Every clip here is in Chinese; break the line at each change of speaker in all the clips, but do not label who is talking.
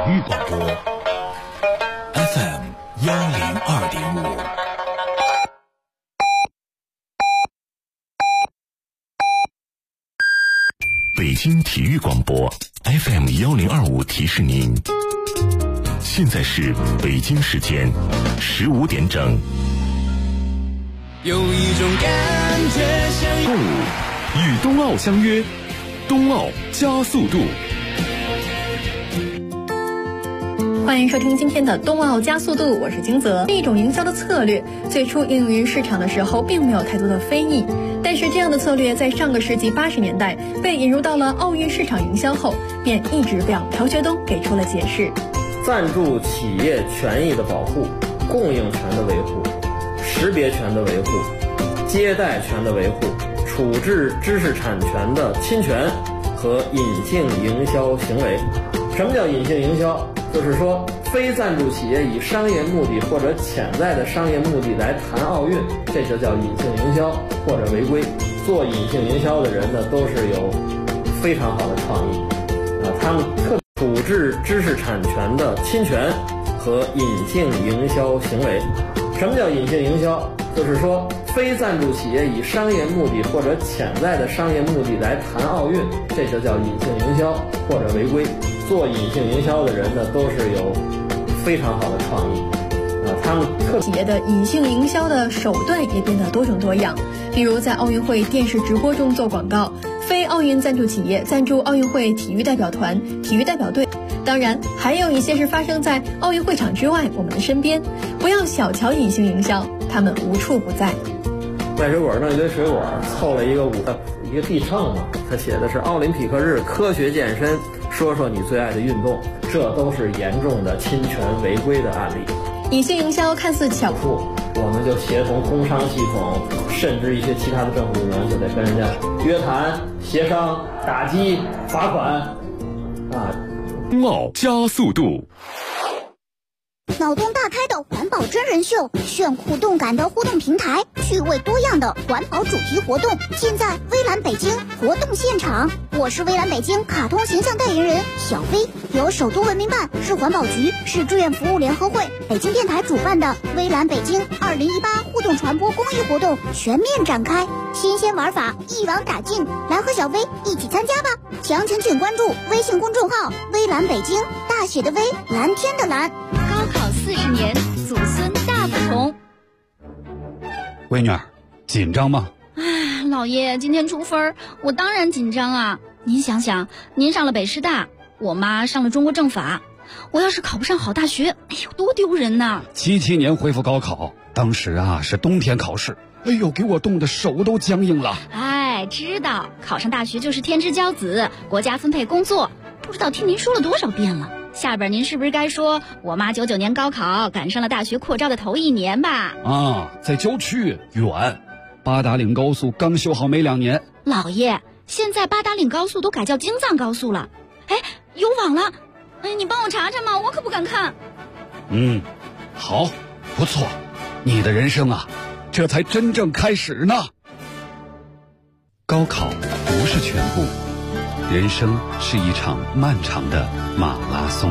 育广播 FM 102.5。北京体育广播 FM 1025提示您，现在是北京时间15点整。
有一种感觉像
动物与冬奥相约，冬奥加速度。
欢迎收听今天的冬奥加速度，我是金泽。这一种营销的策略最初应用于市场的时候并没有太多的非议，但是这样的策略在上个世纪80年代被引入到了奥运市场营销后，便一直被朴学东给出了解释。
赞助企业权益的保护、供应权的维护、识别权的维护、接待权的维护、处置知识产权的侵权和隐性营销行为。什么叫隐性营销？就是说非赞助企业以商业目的或者潜在的商业目的来谈奥运，这就叫隐性营销或者违规。做隐性营销的人呢，都是有非常好的创意他们特处置知识产权的侵权和隐性营销行为。什么叫隐性营销？就是说非赞助企业以商业目的或者潜在的商业目的来谈奥运，这就叫隐性营销或者违规。做隐性营销的人呢，都是有非常好的创意他们
企业的隐性营销的手段也变得多种多样，比如在奥运会电视直播中做广告，非奥运赞助企业赞助奥运会体育代表团、体育代表队。当然还有一些是发生在奥运会场之外，我们的身边。不要小瞧隐性营销，他们无处不在。
卖水果弄一堆水果，凑了一个地秤嘛，他写的是奥林匹克日科学健身，说说你最爱的运动，这都是严重的侵权违规的案例。
隐性营销看似巧妇，
我们就协同工商系统，甚至一些其他的政府部门，就得跟人家约谈、协商、打击、罚款
冬奥加速度。
脑洞大开的环保真人秀，炫酷动感的互动平台，趣味多样的环保主题活动，尽在微蓝北京活动现场。我是微蓝北京卡通形象代言人小飞，由首都文明办、市环保局、市志愿服务联合会、北京电台主办的微蓝北京2018互动传播公益活动全面展开，新鲜玩法一网打尽，来和小飞一起参加吧！详情请关注微信公众号微蓝北京，大写的微，蓝天的蓝。
高考40年，祖孙大不同。
闺女儿，紧张吗？
老爷，今天出分，我当然紧张啊！您想想，您上了北师大，我妈上了中国政法，我要是考不上好大学，哎呦，多丢人呐
！77年恢复高考，当时是冬天考试，哎呦，给我冻得手都僵硬了。
知道考上大学就是天之骄子，国家分配工作，不知道听您说了多少遍了。下边您是不是该说我妈99年高考赶上了大学扩招的头1年吧？
在郊区远，八达岭高速刚修好没2年。
老爷，现在八达岭高速都改叫京藏高速了，有网了，你帮我查查嘛，我可不敢看。
好，不错，你的人生这才真正开始呢。高考不是全部，人生是一场漫长的马拉松。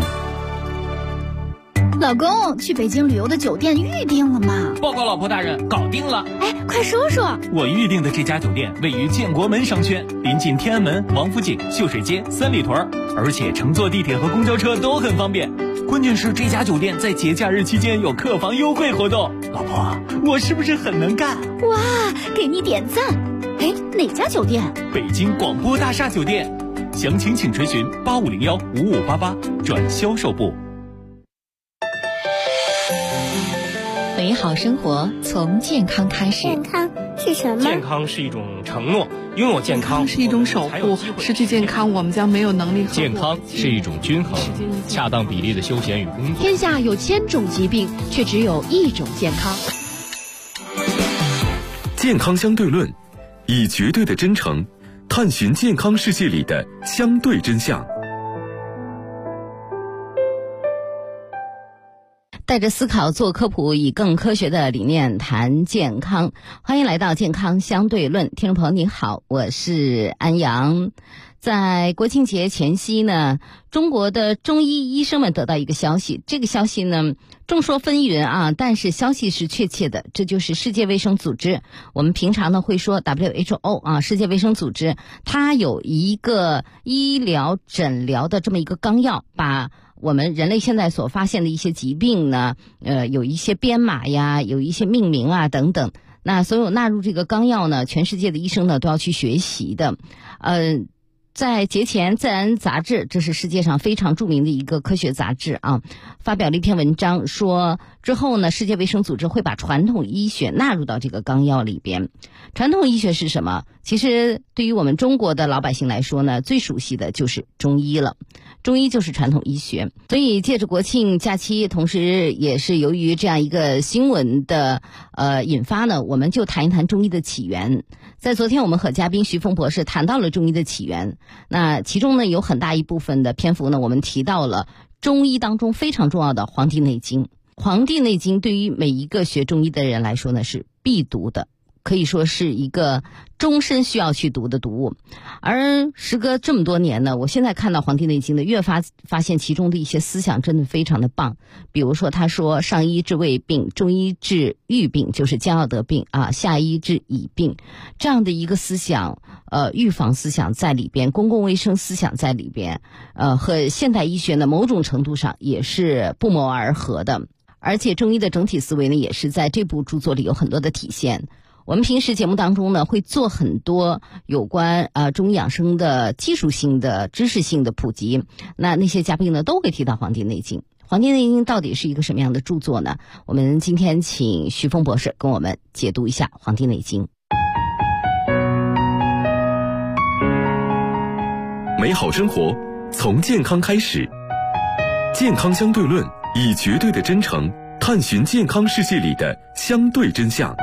老公，去北京旅游的酒店预定了吗？
报告老婆大人，搞定了。
快说说。
我预定的这家酒店位于建国门商圈，临近天安门、王府井、秀水街、三里屯，而且乘坐地铁和公交车都很方便。关键是这家酒店在节假日期间有客房优惠活动。老婆，我是不是很能干？
哇，给你点赞。哪家酒店？
北京广播大厦酒店，详情请垂询8501-5588转销售部。
美好生活从健康开始。
健康是什么？
健康是一种承诺，拥有健康
是一种守护，失去健康我们将没有能力。
健康是一种均衡，恰当比例的休闲与工作。
天下有1000种疾病，却只有1种健康。
健康相对论，以绝对的真诚探寻健康世界里的相对真相。
带着思考做科普，以更科学的理念谈健康。欢迎来到健康相对论，听众朋友你好，我是安阳。在国庆节前夕呢，中国的中医医生们得到一个消息，这个消息呢众说纷纭啊，但是消息是确切的，这就是世界卫生组织，我们平常呢会说 WHO 啊，世界卫生组织它有一个医疗诊疗的这么一个纲要，把我们人类现在所发现的一些疾病呢，有一些编码呀，有一些命名啊等等。那所有纳入这个纲要呢，全世界的医生呢都要去学习的。在节前，《自然》杂志，这是世界上非常著名的一个科学杂志啊，发表了一篇文章，说之后呢，世界卫生组织会把传统医学纳入到这个纲要里边。传统医学是什么？其实对于我们中国的老百姓来说呢，最熟悉的就是中医了。中医就是传统医学，所以借着国庆假期，同时也是由于这样一个新闻的引发呢，我们就谈一谈中医的起源。在昨天我们和嘉宾徐峰博士谈到了中医的起源，那其中呢有很大一部分的篇幅呢，我们提到了中医当中非常重要的《黄帝内经》。《黄帝内经》对于每一个学中医的人来说呢是必读的，可以说是一个终身需要去读的读物。而时隔这么多年呢，我现在看到《黄帝内经》的越发现其中的一些思想真的非常的棒。比如说他说上医治未病，中医治愈病，就是将要得病啊，下医治已病，这样的一个思想，预防思想在里边，公共卫生思想在里边，和现代医学呢某种程度上也是不谋而合的。而且中医的整体思维呢，也是在这部著作里有很多的体现。我们平时节目当中呢，会做很多有关中医养生的技术性的知识性的普及，那些嘉宾呢都会提到《黄帝内经》。《黄帝内经》到底是一个什么样的著作呢？我们今天请徐峰博士跟我们解读一下《黄帝内经》。
美好生活从健康开始，健康相对论以绝对的真诚探寻健康世界里的相对真相。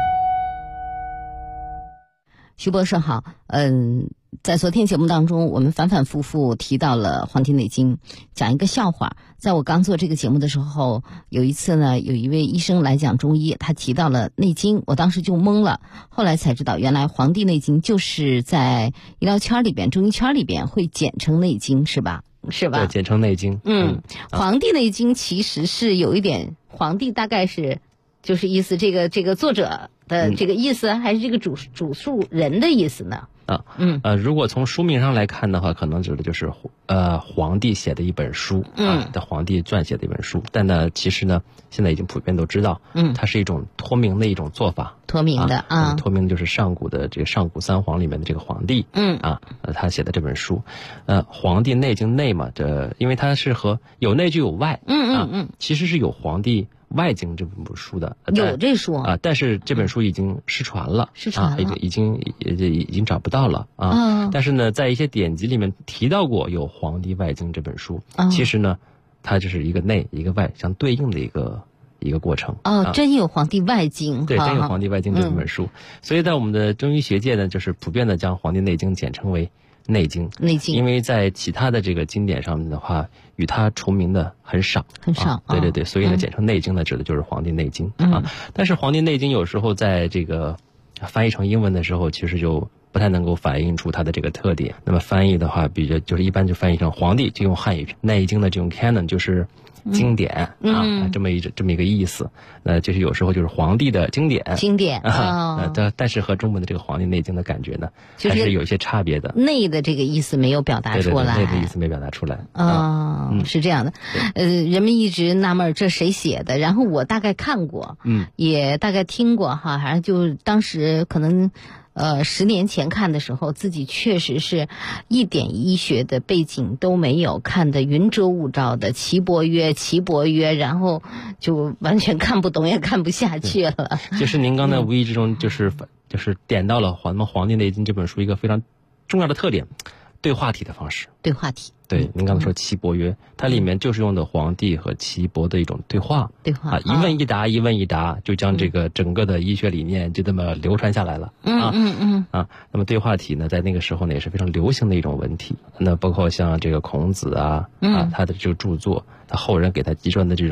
徐博士好，在昨天节目当中，我们反反复复提到了《黄帝内经》，讲一个笑话。在我刚做这个节目的时候，有一次呢，有一位医生来讲中医，他提到了《内经》，我当时就懵了。后来才知道，原来《黄帝内经》就是在医疗圈里边、中医圈里边会简称《内经》，是吧？是吧？
对，简称《内经》。
《黄帝内经》其实是有一点，皇帝大概是就是意思这个作者的这个意思，还是这个主述人的意思呢？
如果从书名上来看的话，可能指的就是皇帝写的一本书的皇帝撰写的一本书。但呢，其实呢，现在已经普遍都知道，它是一种托名的一种做法。
托名的
托名就是上古的这个上古三皇里面的这个皇帝，他写的这本书，《黄帝内经》内嘛，因为它是和有内就有外，其实是有《黄帝外经》这本书的，
有这书
啊，但是这本书已经失传了，已经找不到了啊。但是呢，在一些典籍里面提到过有《黄帝外经》这本书，其实呢，它就是一个内一个外相对应的一个过程。
真有《黄帝外经》，
对，真有《黄帝外经》这本书。所以在我们的中医学界呢，就是普遍的将《黄帝内经》简称为内经，因为在其他的这个经典上面的话，与它重名的很少，对，所以呢，简称内经呢，指的就是《黄帝内经》啊。但是《黄帝内经》有时候在这个翻译成英文的时候，其实就不太能够反映出它的这个特点。那么翻译的话，就是一般就翻译成皇帝，就用汉语；内经呢就用 canon， 就是经典这么一个意思。就是有时候就是皇帝的经典但是和中文的这个《黄帝内经》的感觉呢，还是有一些差别的。
内的这个意思没有表达出来，
内的意思没表达出来
是这样的。人们一直纳闷这谁写的，然后我大概看过，也大概听过哈，好像就当时可能10年前看的时候，自己确实是一点医学的背景都没有，看得云遮雾罩的，岐伯曰，然后就完全看不懂也看不下去了。
就是您刚才无意之中就是点到了《黄帝内经》这本书一个非常重要的特点，对话体的方式。
对话体。
对，您刚才说岐伯曰，它里面就是用的皇帝和岐伯的一种对话，一问一答，一问一答，就将这个整个的医学理念就这么流传下来了。那么对话体呢，在那个时候呢也是非常流行的一种文体。那包括像这个孔子他的这个著作，他后人给他集传的这种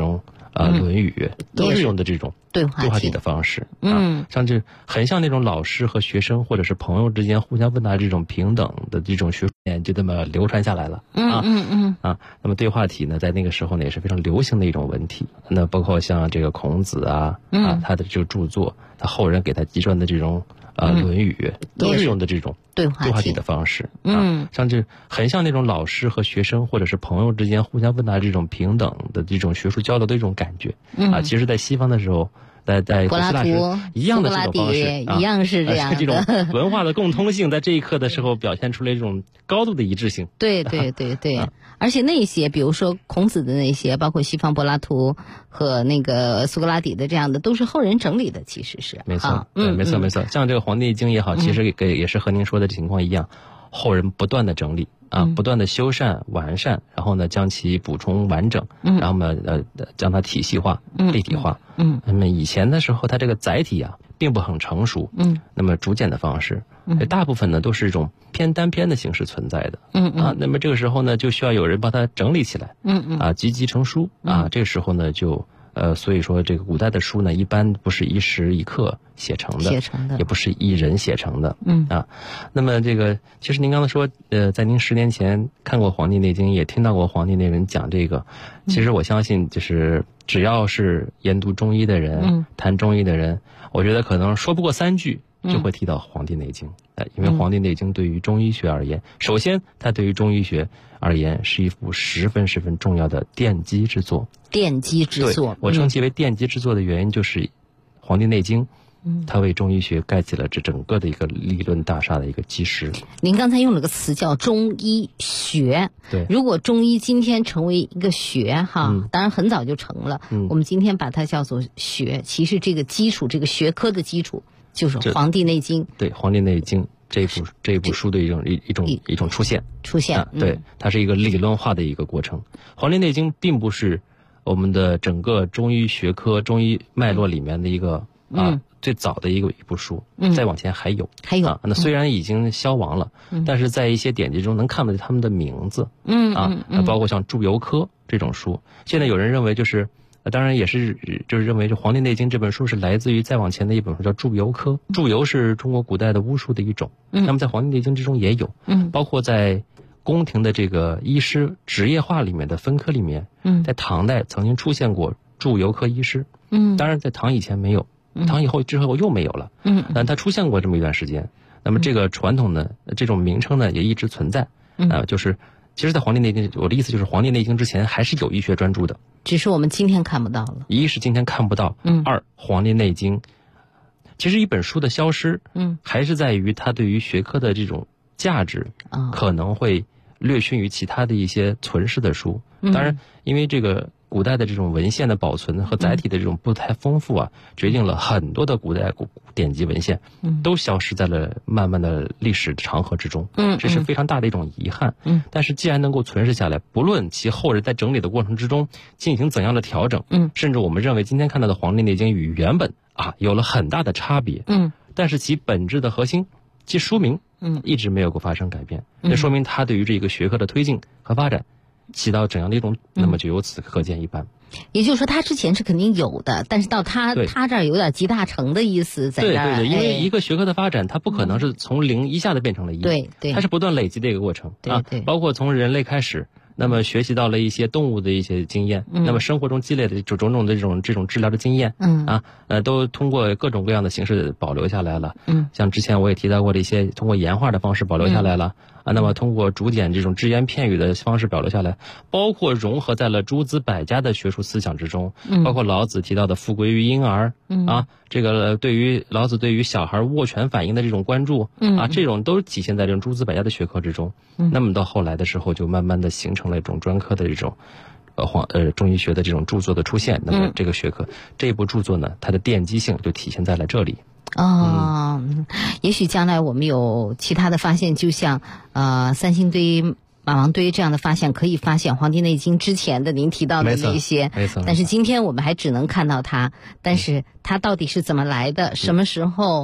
论语，都是用的这种
对话
体的方式。像这很像那种老师和学生或者是朋友之间互相问答这种平等的这种学术面，就这么流传下来了。那么对话体呢，在那个时候呢也是非常流行的一种文体。那包括像这个孔子他的这个著作，他后人给他集传的这种论语，都是用的这种对话体的方式。像这很像那种老师和学生或者是朋友之间互相问答这种平等的这种学术交流的一种感觉。其实在西方的时候，在古希腊时一样的这种方式，
一样是这样的。
这种文化的共通性，在这一刻的时候表现出来这种高度的一致性。
对，而且那些比如说孔子的那些，包括西方柏拉图和那个苏格拉底的这样的，都是后人整理的，其实是
没错。没错。像这个《黄帝内经》也好，其实也是和您说的情况一样，后人不断的整理。不断的修缮完善，然后呢将其补充完整，然后呢将它体系化、立体化。那么以前的时候，它这个载体并不很成熟。那么逐渐的方式，大部分呢都是一种偏单篇的形式存在的。那么这个时候呢，就需要有人把它整理起来。集集成书。这个时候呢就。所以说这个古代的书呢，一般不是一时一刻写成的，也不是一人写成的。那么这个其实您刚才说，在您10年前看过《黄帝内经》，也听到过《黄帝内人》讲这个。其实我相信，就是只要是研读中医的人，谈中医的人，我觉得可能说不过3句就会提到《黄帝内经》。因为《黄帝内经》对于中医学而言，首先它对于中医学而言是一部十分重要的奠基之作。
奠基之作，
我称其为奠基之作的原因就是《黄帝内经》它为中医学盖起了这整个的一个理论大厦的一个基石。
您刚才用了个词叫中医学。
对，
如果中医今天成为一个学当然很早就成了。我们今天把它叫做学，其实这个基础，这个学科的基础就是《黄帝内经》。
对，《黄帝内经》这部书的一种出现。对，它是一个理论化的一个过程。《黄帝内经》并不是我们的整个中医学科、中医脉络里面的一个最早的一部书。再往前还有。那虽然已经消亡了，但是在一些典籍中能看到他们的名字。包括像祝由科这种书，现在有人认为就是当然也是就是认为这《黄帝内经》这本书是来自于再往前的一本书叫祝由科。祝由是中国古代的巫术的一种。那么在《黄帝内经》之中也有。包括在宫廷的这个医师职业化里面的分科里面，在唐代曾经出现过祝由科医师。当然在唐以前没有，唐以后之后又没有了。但它出现过这么一段时间。那么这个传统呢，这种名称呢也一直存在。就是其实在《黄帝内经》，我的意思就是《黄帝内经》之前还是有医学专著的，
只是我们今天看不到了。
一是今天看不到，二《黄帝内经》其实一本书的消失，还是在于它对于学科的这种价值，可能会略逊于其他的一些存世的书。当然，因为这个古代的这种文献的保存和载体的这种不太丰富决定了很多的古代典籍文献都消失在了漫漫的历史长河之中。这是非常大的一种遗憾。但是既然能够存世下来，不论其后人在整理的过程之中进行怎样的调整，甚至我们认为今天看到的《黄帝内经》与原本有了很大的差别，但是其本质的核心，其书名一直没有过发生改变。这说明它对于这个学科的推进和发展起到怎样的一种，那么就由此可见一斑。
也就是说，他之前是肯定有的，但是到他这儿有点集大成的意思在这儿。
对，因为一个学科的发展，它不可能是从零一下子变成了一，
对，
它是不断累积的一个过程。
对，
包括从人类开始，那么学习到了一些动物的一些经验，那么生活中积累的种种的这种治疗的经验，都通过各种各样的形式保留下来了。像之前我也提到过的一些通过岩画的方式保留下来了。那么通过竹简这种只言片语的方式保留下来，包括融合在了诸子百家的学术思想之中，包括老子提到的富贵于婴儿，这个对于老子对于小孩握拳反应的这种关注，这种都体现在这种诸子百家的学科之中。那么到后来的时候，就慢慢的形成了一种专科的这种中医学的这种著作的出现。那么这个学科这部著作呢，它的奠基性就体现在了这里。
也许将来我们有其他的发现，就像三星堆、马王堆这样的发现，可以发现《黄帝内经》之前的您提到的那些。
没错。
但是今天我们还只能看到它，但是它到底是怎么来的，什么时候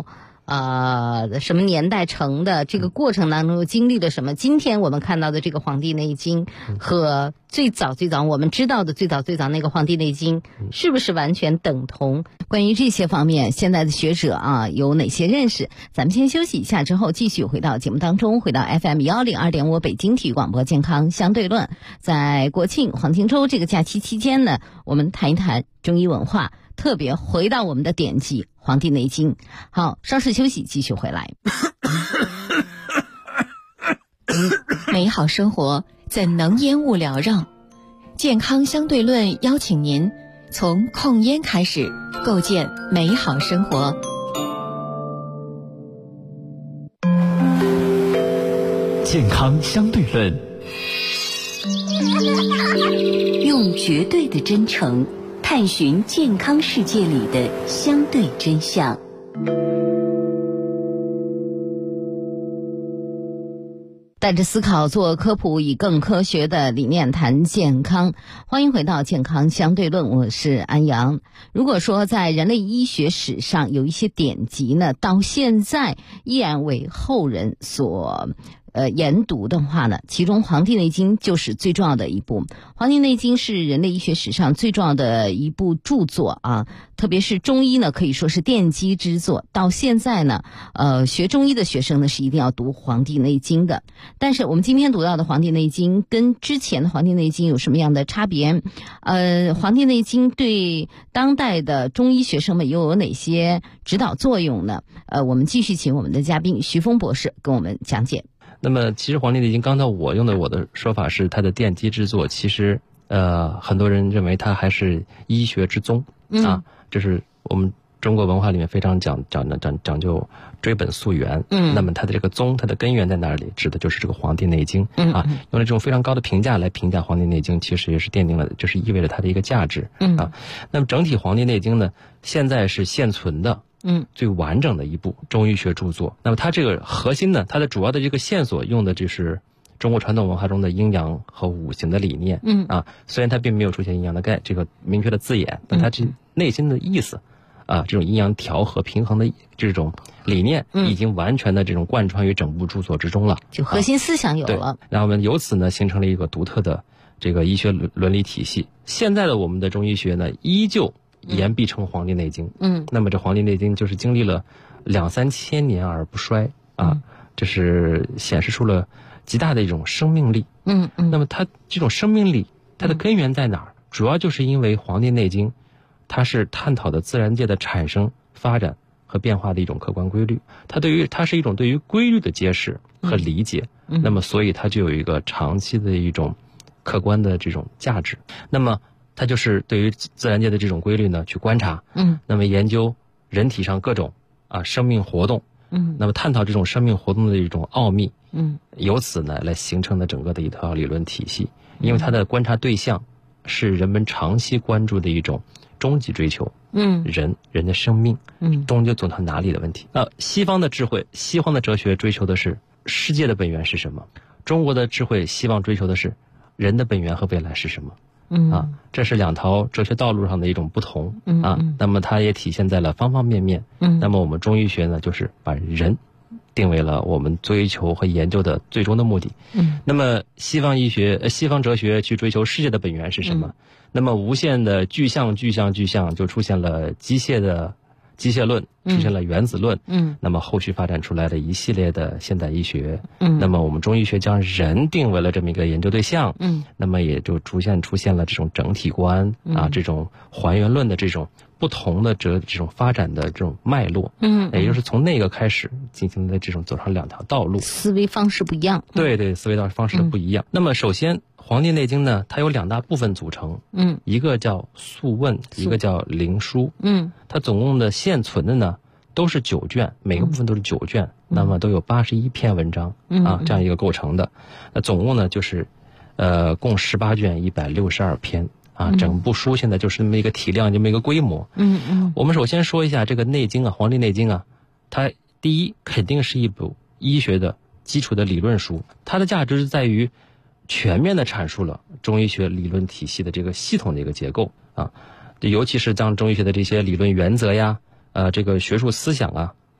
什么年代成的，这个过程当中经历了什么，今天我们看到的这个《黄帝内经》和最早我们知道的最早那个《黄帝内经》是不是完全等同？关于这些方面，现在的学者有哪些认识？咱们先休息一下，之后继续回到节目当中，回到 FM 102.5北京体育广播健康相对论。在国庆黄金周这个假期期间呢，我们谈一谈中医文化，特别回到我们的典籍《黄帝内经》。好，稍事休息，继续回来。
美好生活怎能烟雾缭绕？健康相对论邀请您从控烟开始，构建美好生活。
健康相对论，
用绝对的真诚探寻健康世界里的相对真相。
带着思考做科普，以更科学的理念谈健康。欢迎回到健康相对论，我是安阳。如果说在人类医学史上有一些典籍呢，到现在依然为后人所研读的话呢，其中《黄帝内经》就是最重要的一部。《黄帝内经》是人类医学史上最重要的一部著作特别是中医呢，可以说是奠基之作。到现在呢，学中医的学生呢是一定要读《黄帝内经》的。但是我们今天读到的《黄帝内经》跟之前的《黄帝内经》有什么样的差别？《黄帝内经》对当代的中医学生们又有哪些指导作用呢？我们继续请我们的嘉宾徐峰博士跟我们讲解。
那么其实《黄帝内经》刚才我用的我的说法是它的奠基之作，其实很多人认为它还是医学之宗这是我们中国文化里面非常讲究追本溯源。那么它的这个宗，它的根源在哪里？指的就是这个《黄帝内经》用了这种非常高的评价来评价《黄帝内经》，其实也是奠定了，就是意味着它的一个价值那么整体《黄帝内经》呢，现在是现存的最完整的一部中医学著作。那么它这个核心呢，它的主要的这个线索用的就是中国传统文化中的阴阳和五行的理念虽然它并没有出现阴阳的这个明确的字眼，但它这内心的意思这种阴阳调和平衡的这种理念已经完全的这种贯穿于整部著作之中了，
就核心思想有了。
然后我们由此呢形成了一个独特的这个医学伦理体系。现在的我们的中医学呢依旧言必称《黄帝内经》那么这《黄帝内经》就是经历了2-3千年而不衰这是显示出了极大的一种生命力那么它这种生命力它的根源在哪儿？主要就是因为《黄帝内经》它是探讨的自然界的产生、发展和变化的一种客观规律，它是一种对于规律的揭示和理解那么所以它就有一个长期的一种客观的这种价值。那么它就是对于自然界的这种规律呢去观察那么研究人体上各种生命活动那么探讨这种生命活动的一种奥秘由此呢来形成的整个的一套理论体系。因为它的观察对象是人们长期关注的一种终极追求人的生命终究走到哪里的问题。西方的智慧，西方的哲学追求的是世界的本源是什么，中国的智慧希望追求的是人的本源和未来是什么这是两条哲学道路上的一种不同那么它也体现在了方方面面那么我们中医学呢就是把人定为了我们追求和研究的最终的目的那么西方哲学去追求世界的本源是什么那么无限的具象就出现了机械论，出现了原子论那么后续发展出来的一系列的现代医学那么我们中医学将人定为了这么一个研究对象那么也就出现了这种整体观这种还原论的这种不同的这种发展的这种脉络也就是从那个开始进行的这种走上两条道路，
思维方式不一样
对思维方式的不一样那么首先《黄帝内经》呢它有2大部分组成一个叫素问，一个叫灵枢它总共的现存的呢都是9卷，每个部分都是9卷那么都有81篇文章这样一个构成的那总共呢就是共18卷162篇整部书现在就是这么一个体量，这么一个规模我们首先说一下这个内经《黄帝内经》它第一肯定是一部医学的基础的理论书，它的价值是在于全面的阐述了中医学理论体系的这个系统的一个结构尤其是将中医学的这些理论原则呀这个学术思想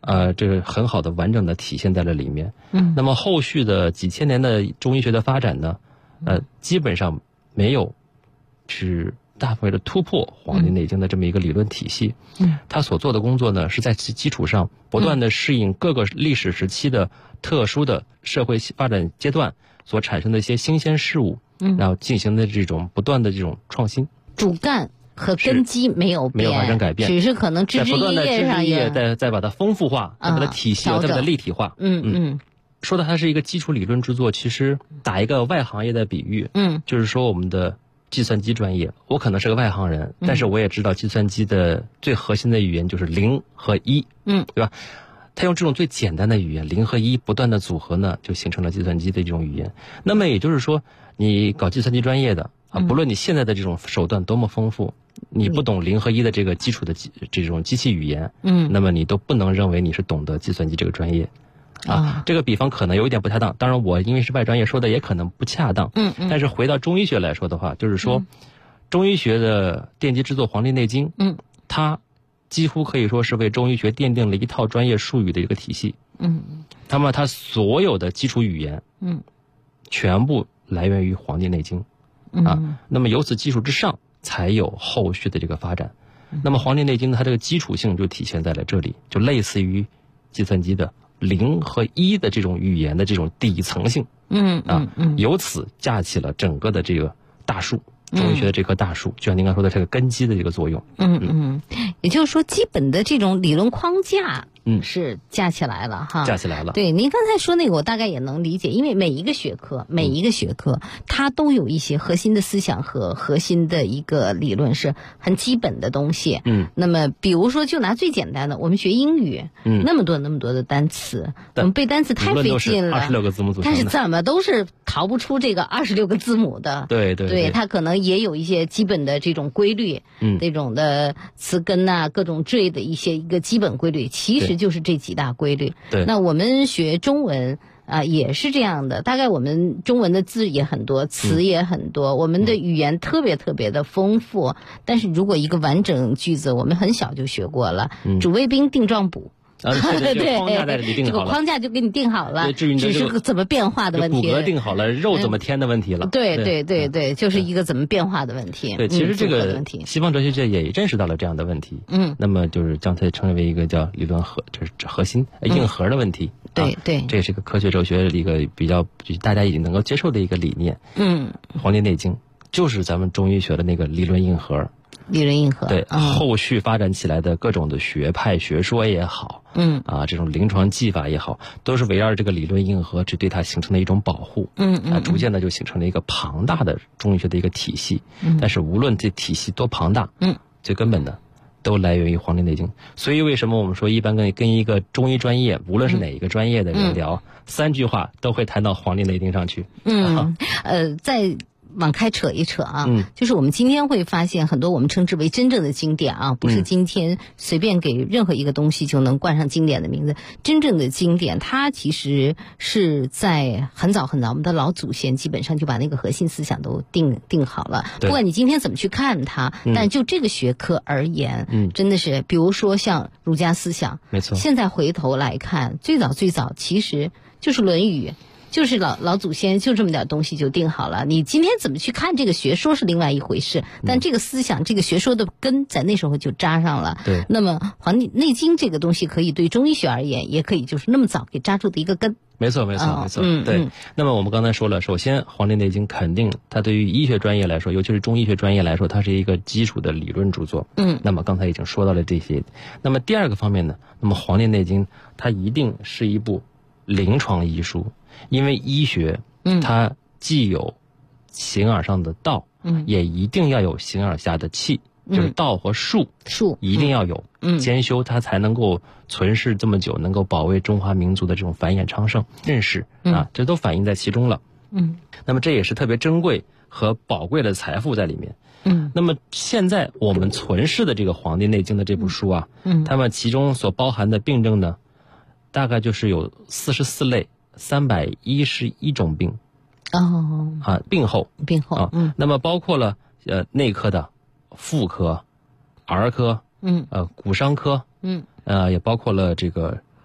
这个很好的完整的体现在了里面。那么后续的几千年的中医学的发展呢，基本上没有是大范围的突破《黄帝内经》的这么一个理论体系。他所做的工作呢，是在其基础上不断的适应各个历史时期的特殊的社会发展阶段所产生的一些新鲜事物，然后进行的这种不断的这种创新。
主干和根基没有
发生改变，
只是可能枝枝叶上也
再把它丰富化，再把它体系化，再把它立体化。说的它是一个基础理论著作，其实打一个外行业的比喻，就是说我们的计算机专业，我可能是个外行人，但是我也知道计算机的最核心的语言就是0和1，对吧？他用这种最简单的语言0和1不断的组合呢，就形成了计算机的这种语言。那么也就是说，你搞计算机专业的不论你现在的这种手段多么丰富，你不懂0和1的这个基础的这种机器语言，那么你都不能认为你是懂得计算机这个专业。这个比方可能有一点不恰当，当然我因为是外专业说的也可能不恰当。但是回到中医学来说的话，就是说，中医学的奠基之作《黄帝内经》，它几乎可以说是为中医学奠定了一套专业术语的一个体系。那么它所有的基础语言，全部来源于《黄帝内经》那么由此基础之上，才有后续的这个发展。那么《黄帝内经》它这个基础性就体现在了这里，就类似于计算机的0和1的这种语言的这种底层性。由此架起了整个的这个大树，中医学的这棵大树，就像您刚说的这个根基的这个作用。
也就是说，基本的这种理论框架。是架起来了哈，
架起来了。
对，您刚才说那个我大概也能理解，因为每一个学科它都有一些核心的思想和核心的一个理论是很基本的东西。那么比如说就拿最简单的，我们学英语，那么多的单词，我们背单词太费劲了
，26个字母组成的，
但是怎么都是逃不出这个26个字母的。
对，
它可能也有一些基本的这种规律，这种的词根各种缀的一个基本规律，其实就是这几大规律。那我们学中文也是这样的，大概我们中文的字也很多，词也很多，我们的语言特别的丰富。但是如果一个完整句子，我们很小就学过了，主谓宾定状补。
对，框架在这里定好了，
这个框架就给你定好了，
只
是个怎么变化的问题。
骨骼定好了，肉怎么添的问题了。
对，就是一个怎么变化的问题。
对，其实这个西方哲学界也认识到了这样的问题。那么就是将它称为一个叫理论这是核心硬核的问题。
对，
这也是个科学哲学的一个比较大家已经能够接受的一个理念。《黄帝内经》就是咱们中医学的那个理论硬核。对，后续发展起来的各种的学派学说也好，这种临床技法也好，都是围绕着这个理论硬核去对它形成的一种保护。逐渐的就形成了一个庞大的中医学的一个体系。但是无论这体系多庞大，最根本的都来源于《黄帝内经》。所以为什么我们说一般跟一个中医专业，无论是哪一个专业的人聊，3句话都会谈到《黄帝内经》上去。
在往开扯一扯就是我们今天会发现很多我们称之为真正的经典不是今天随便给任何一个东西就能冠上经典的名字。真正的经典它其实是在很早我们的老祖先基本上就把那个核心思想都定好了，不管你今天怎么去看它，但就这个学科而言，真的是比如说像儒家思想，
没错，
现在回头来看，最早其实就是《论语》，就是老祖先就这么点东西就定好了，你今天怎么去看这个学说是另外一回事，但这个思想这个学说的根在那时候就扎上了。
对，
那么《黄帝内经》这个东西可以对中医学而言，也可以就是那么早给扎住的一个根。
没错，对。那么我们刚才说了，首先《黄帝内经》肯定它对于医学专业来说，尤其是中医学专业来说，它是一个基础的理论著作。那么刚才已经说到了这些。那么第二个方面呢，那么《黄帝内经》它一定是一部临床医书。因为医学，它既有形而上的道，也一定要有形而下的气，就是道和术一定要有，兼修，它才能够存世这么久，能够保卫中华民族的这种繁衍昌盛认识这都反映在其中了。那么这也是特别珍贵和宝贵的财富在里面。那么现在我们存世的这个《黄帝内经》的这部书它们其中所包含的病症呢，大概就是有44类。311种病病候那么包括了内科的、妇科、儿科、骨伤科也包括了这个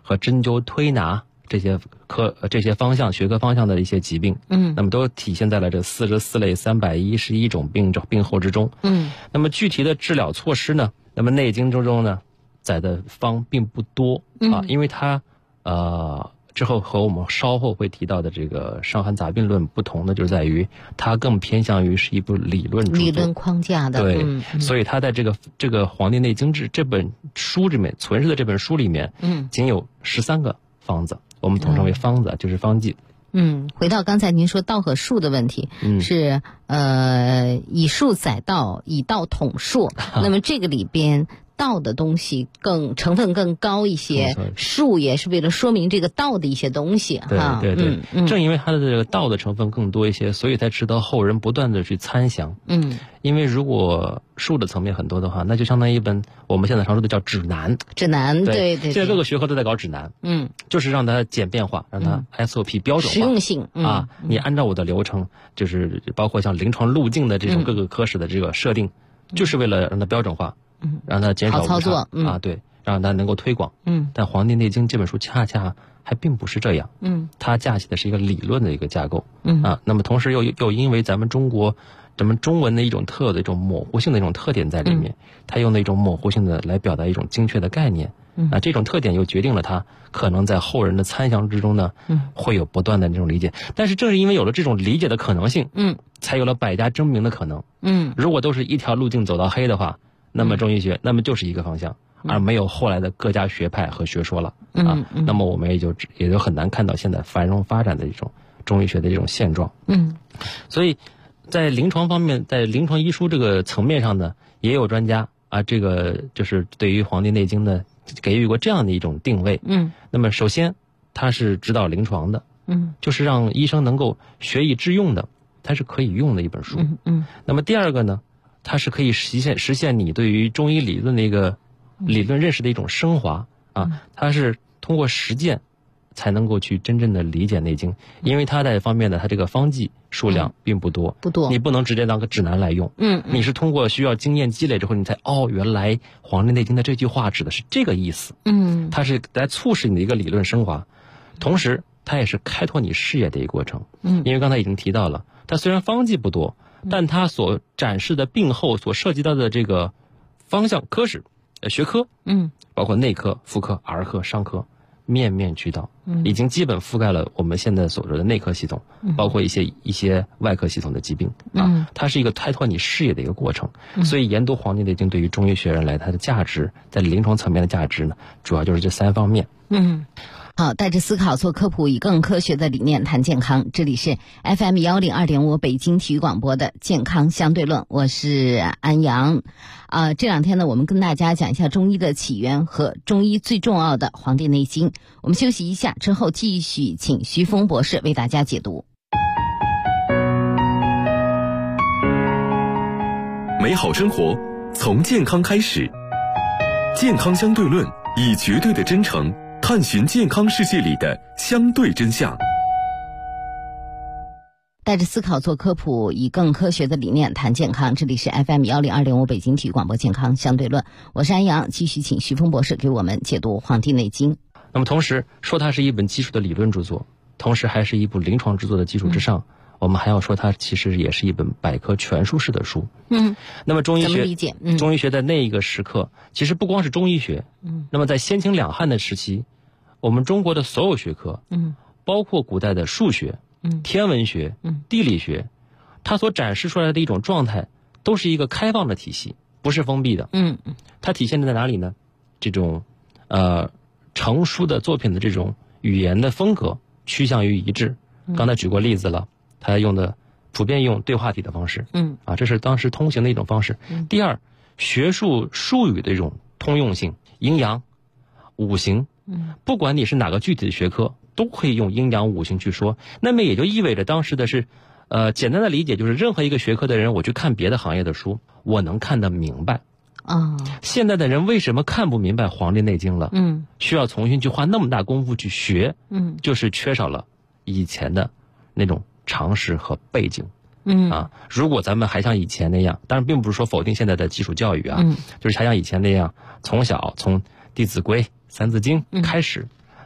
和针灸推拿这些学科方向的一些疾病，那么都体现在了这44类311种病候之中。那么具体的治疗措施呢，那么内经之中呢载的方并不多啊，因为它之后和我们稍后会提到的这个《伤寒杂病论》不同的，就是在于它更偏向于是一部理论
框架的。
对，所以它在这个《黄帝内经志》这本书里面存世的这本书里面，仅有13个方子，我们统称为方子，就是方剂。
回到刚才您说道和术的问题，是以术载道，以道统术。那么这个里边道的东西成分更高一些，术也是为了说明这个道的一些东西。
对，正因为它的这个道的成分更多一些，所以才值得后人不断的去参详。因为如果术的层面很多的话，那就相当于一本我们现在常说的叫指南。对，现在各个学科都在搞指南。就是让它简便化，让它 SOP 标准化，
实用性
你按照我的流程，就是包括像临床路径的这种各个科室的这个设定，就是为了让它标准化。让它减少
好操作
对，让它能够推广。但《黄帝内经》这本书恰恰还并不是这样。它架起的是一个理论的一个架构。那么同时又因为咱们中文的一种一种模糊性的一种特点在里面，它用那种模糊性的来表达一种精确的概念。这种特点又决定了它可能在后人的参详之中呢，会有不断的这种理解。但是正是因为有了这种理解的可能性，才有了百家争鸣的可能。如果都是一条路径走到黑的话，那么中医学那么就是一个方向，而没有后来的各家学派和学说了。那么我们也就很难看到现在繁荣发展的一种中医学的这种现状。所以在临床方面，在临床医书这个层面上呢，也有专家这个就是对于《黄帝内经》呢给予过这样的一种定位。那么首先它是指导临床的，就是让医生能够学以致用的，它是可以用的一本书。那么第二个呢，它是可以实现你对于中医理论的一个理论认识的一种升华它是通过实践才能够去真正的理解内经，因为它在方面的它这个方剂数量并不多，你不能直接当个指南来用。你是通过需要经验积累之后，你才原来《黄帝内经》的这句话指的是这个意思。它是来促使你的一个理论升华，同时它也是开拓你视野的一个过程。因为刚才已经提到了，它虽然方剂不多，但它所展示的病后所涉及到的这个方向科室学科，包括内科、妇科、儿科、伤科，面面俱到，已经基本覆盖了我们现在所说的内科系统，包括一些外科系统的疾病它是一个开拓你视野的一个过程。所以研读《黄帝内经》对于中医学人来，它的价值在临床层面的价值呢，主要就是这3方面。
好，带着思考做科普，以更科学的理念谈健康。这里是 FM 102.5北京体育广播的健康相对论，我是安阳。这2天呢，我们跟大家讲一下中医的起源和中医最重要的《黄帝内经》。我们休息一下之后，继续请徐峰博士为大家解读。
美好生活从健康开始，健康相对论以绝对的真诚探寻健康世界里的相对真相，
带着思考做科普，以更科学的理念谈健康。这里是 FM 102.5北京体育广播健康相对论，我是安阳，继续请徐峰博士给我们解读《黄帝内经》。
那么同时说它是一本基础的理论著作，同时还是一部临床著作的基础之上，我们还要说它其实也是一本百科全书式的书。那么中医学中医学在那一个时刻，其实不光是中医学，那么在先秦两汉的时期，我们中国的所有学科，包括古代的数学、天文学、地理学，它所展示出来的一种状态，都是一个开放的体系，不是封闭的。它体现在哪里呢？这种成书的作品的这种语言的风格趋向于一致。刚才举过例子了，他普遍用对话体的方式，这是当时通行的一种方式。第二，学术术语的一种通用性，阴阳、五行，不管你是哪个具体的学科，都可以用阴阳五行去说。那么也就意味着当时的是，简单的理解就是任何一个学科的人，我去看别的行业的书，我能看得明白。现在的人为什么看不明白《黄帝内经》了？需要重新去花那么大功夫去学，就是缺少了以前的那种常识和背景。如果咱们还像以前那样，当然并不是说否定现在的基础教育就是还像以前那样，从小从《弟子规》《三字经》开始，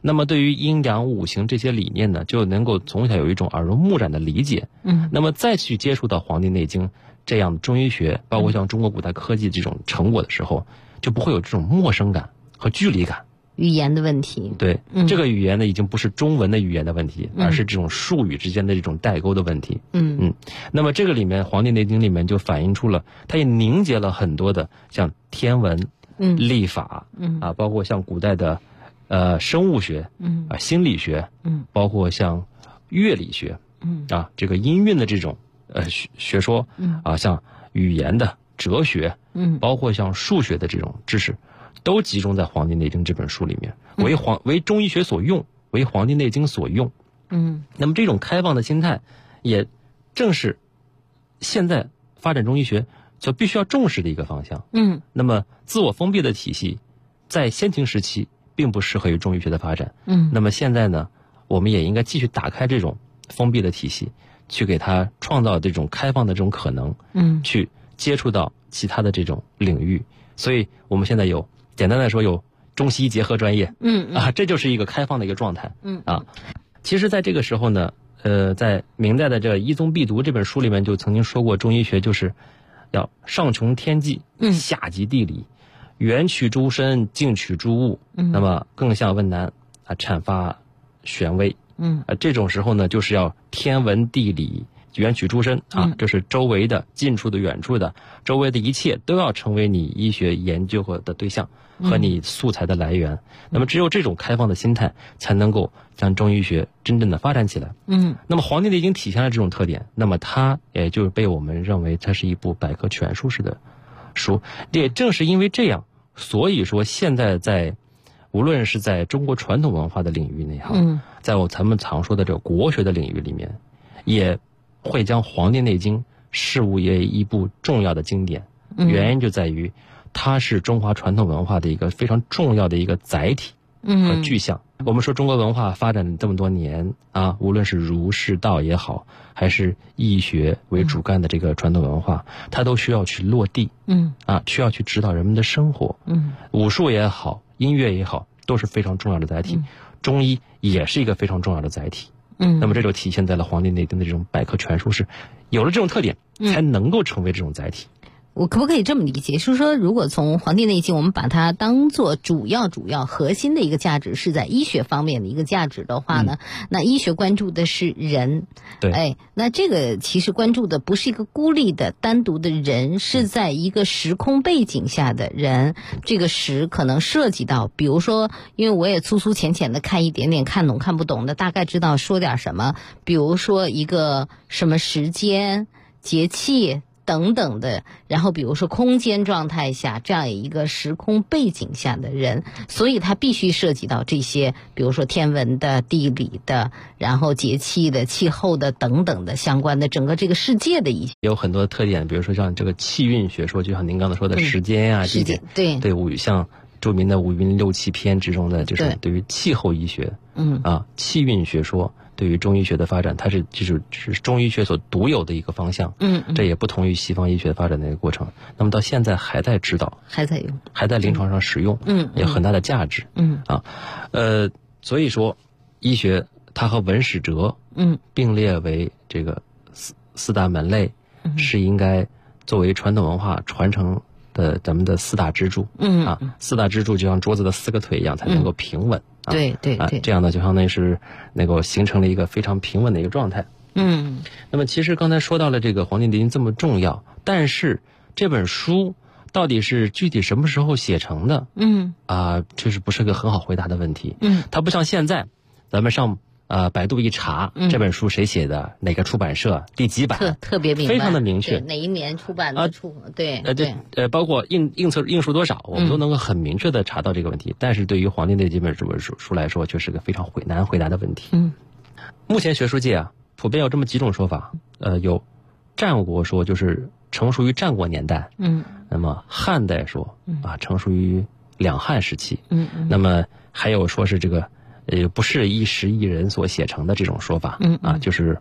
那么对于阴阳五行这些理念呢，就能够从小有一种耳濡目染的理解。那么再去接触到《黄帝内经》这样中医学，包括像中国古代科技这种成果的时候，就不会有这种陌生感和距离感。
语言的问题，
对，这个语言呢已经不是中文的语言的问题，而是这种术语之间的这种代沟的问题。那么这个里面《黄帝内经》里面就反映出了，它也凝结了很多的像天文、历法，包括像古代的生物学，心理学，包括像乐理学，这个音韵的这种学说，像语言的哲学，包括像数学的这种知识，都集中在《黄帝内经》这本书里面，为中医学所用，为《黄帝内经》所用。那么这种开放的心态，也正是现在发展中医学所必须要重视的一个方向。那么自我封闭的体系，在先秦时期并不适合于中医学的发展。那么现在呢，我们也应该继续打开这种封闭的体系，去给它创造这种开放的这种可能，去接触到其他的这种领域。所以我们现在有，简单的说，有中西医结合专业，这就是一个开放的一个状态。其实在这个时候呢，在明代的这《医宗必读》这本书里面就曾经说过，中医学就是要上穷天际，下及地理，远取诸身，近取诸物，那么更向问难，阐发玄微。这种时候呢，就是要天文地理，远取诸身这是周围的、近处的、远处的，周围的一切都要成为你医学研究的对象和你素材的来源。那么只有这种开放的心态，才能够将中医学真正的发展起来。那么《黄帝内经》体现了这种特点，那么它也就被我们认为它是一部百科全书式的书。也正是因为这样，所以说现在无论是在中国传统文化的领域内在咱们常说的这个国学的领域里面，也会将《黄帝内经》视为一部重要的经典。原因就在于它是中华传统文化的一个非常重要的一个载体和具象。我们说中国文化发展这么多年无论是儒释道也好，还是易学为主干的这个传统文化，它都需要去落地，需要去指导人们的生活。武术也好，音乐也好，都是非常重要的载体。中医也是一个非常重要的载体。那么这就体现在了《黄帝内经》的这种百科全书式，有了这种特点，才能够成为这种载体。
我可不可以这么理解，就是说，如果从《黄帝内经》我们把它当做主要核心的一个价值是在医学方面的一个价值的话呢，那医学关注的是人。对，那这个其实关注的不是一个孤立的单独的人，是在一个时空背景下的人。这个时可能涉及到，比如说，因为我也粗粗浅浅的看一点点，看懂看不懂的，大概知道说点什么。比如说一个什么时间、节气等等的，然后比如说空间状态下这样一个时空背景下的人，所以它必须涉及到这些，比如说天文的、地理的，然后节气的、气候的等等的相关的整个这个世界的一些
有很多特点，比如说像这个气运学说，就像您刚才说的时间地点，对，像著名的五运六气篇之中的就是对于气候医学，气运学说对于中医学的发展，它是中医学所独有的一个方向。这也不同于西方医学发展的一个过程。那么到现在还在指导，还在用，还在临床上使用，有很大的价值。所以说，医学它和文史哲，并列为这个四大门类，是应该作为传统文化传承的咱们的四大支柱。四大支柱就像桌子的四个腿一样，才能够平稳。对，这样呢，就相当于是能够形成了一个非常平稳的一个状态。那么其实刚才说到了这个《黄帝内经》这么重要，但是这本书到底是具体什么时候写成的？这是不是个很好回答的问题？它不像现在，咱们上百度一查，这本书谁写的，哪个出版社，第几版，特别明白，非常的明确，哪一年出版的包括印数多少，我们都能够很明确的查到这个问题。但是对于《黄帝内经》这本书来说，却是个非常难回答的问题。目前学术界普遍有这么几种说法，有战国说就是成熟于战国年代，那么汉代说成熟于两汉时期，那么还有说是这个不是一时一人所写成的这种说法，就是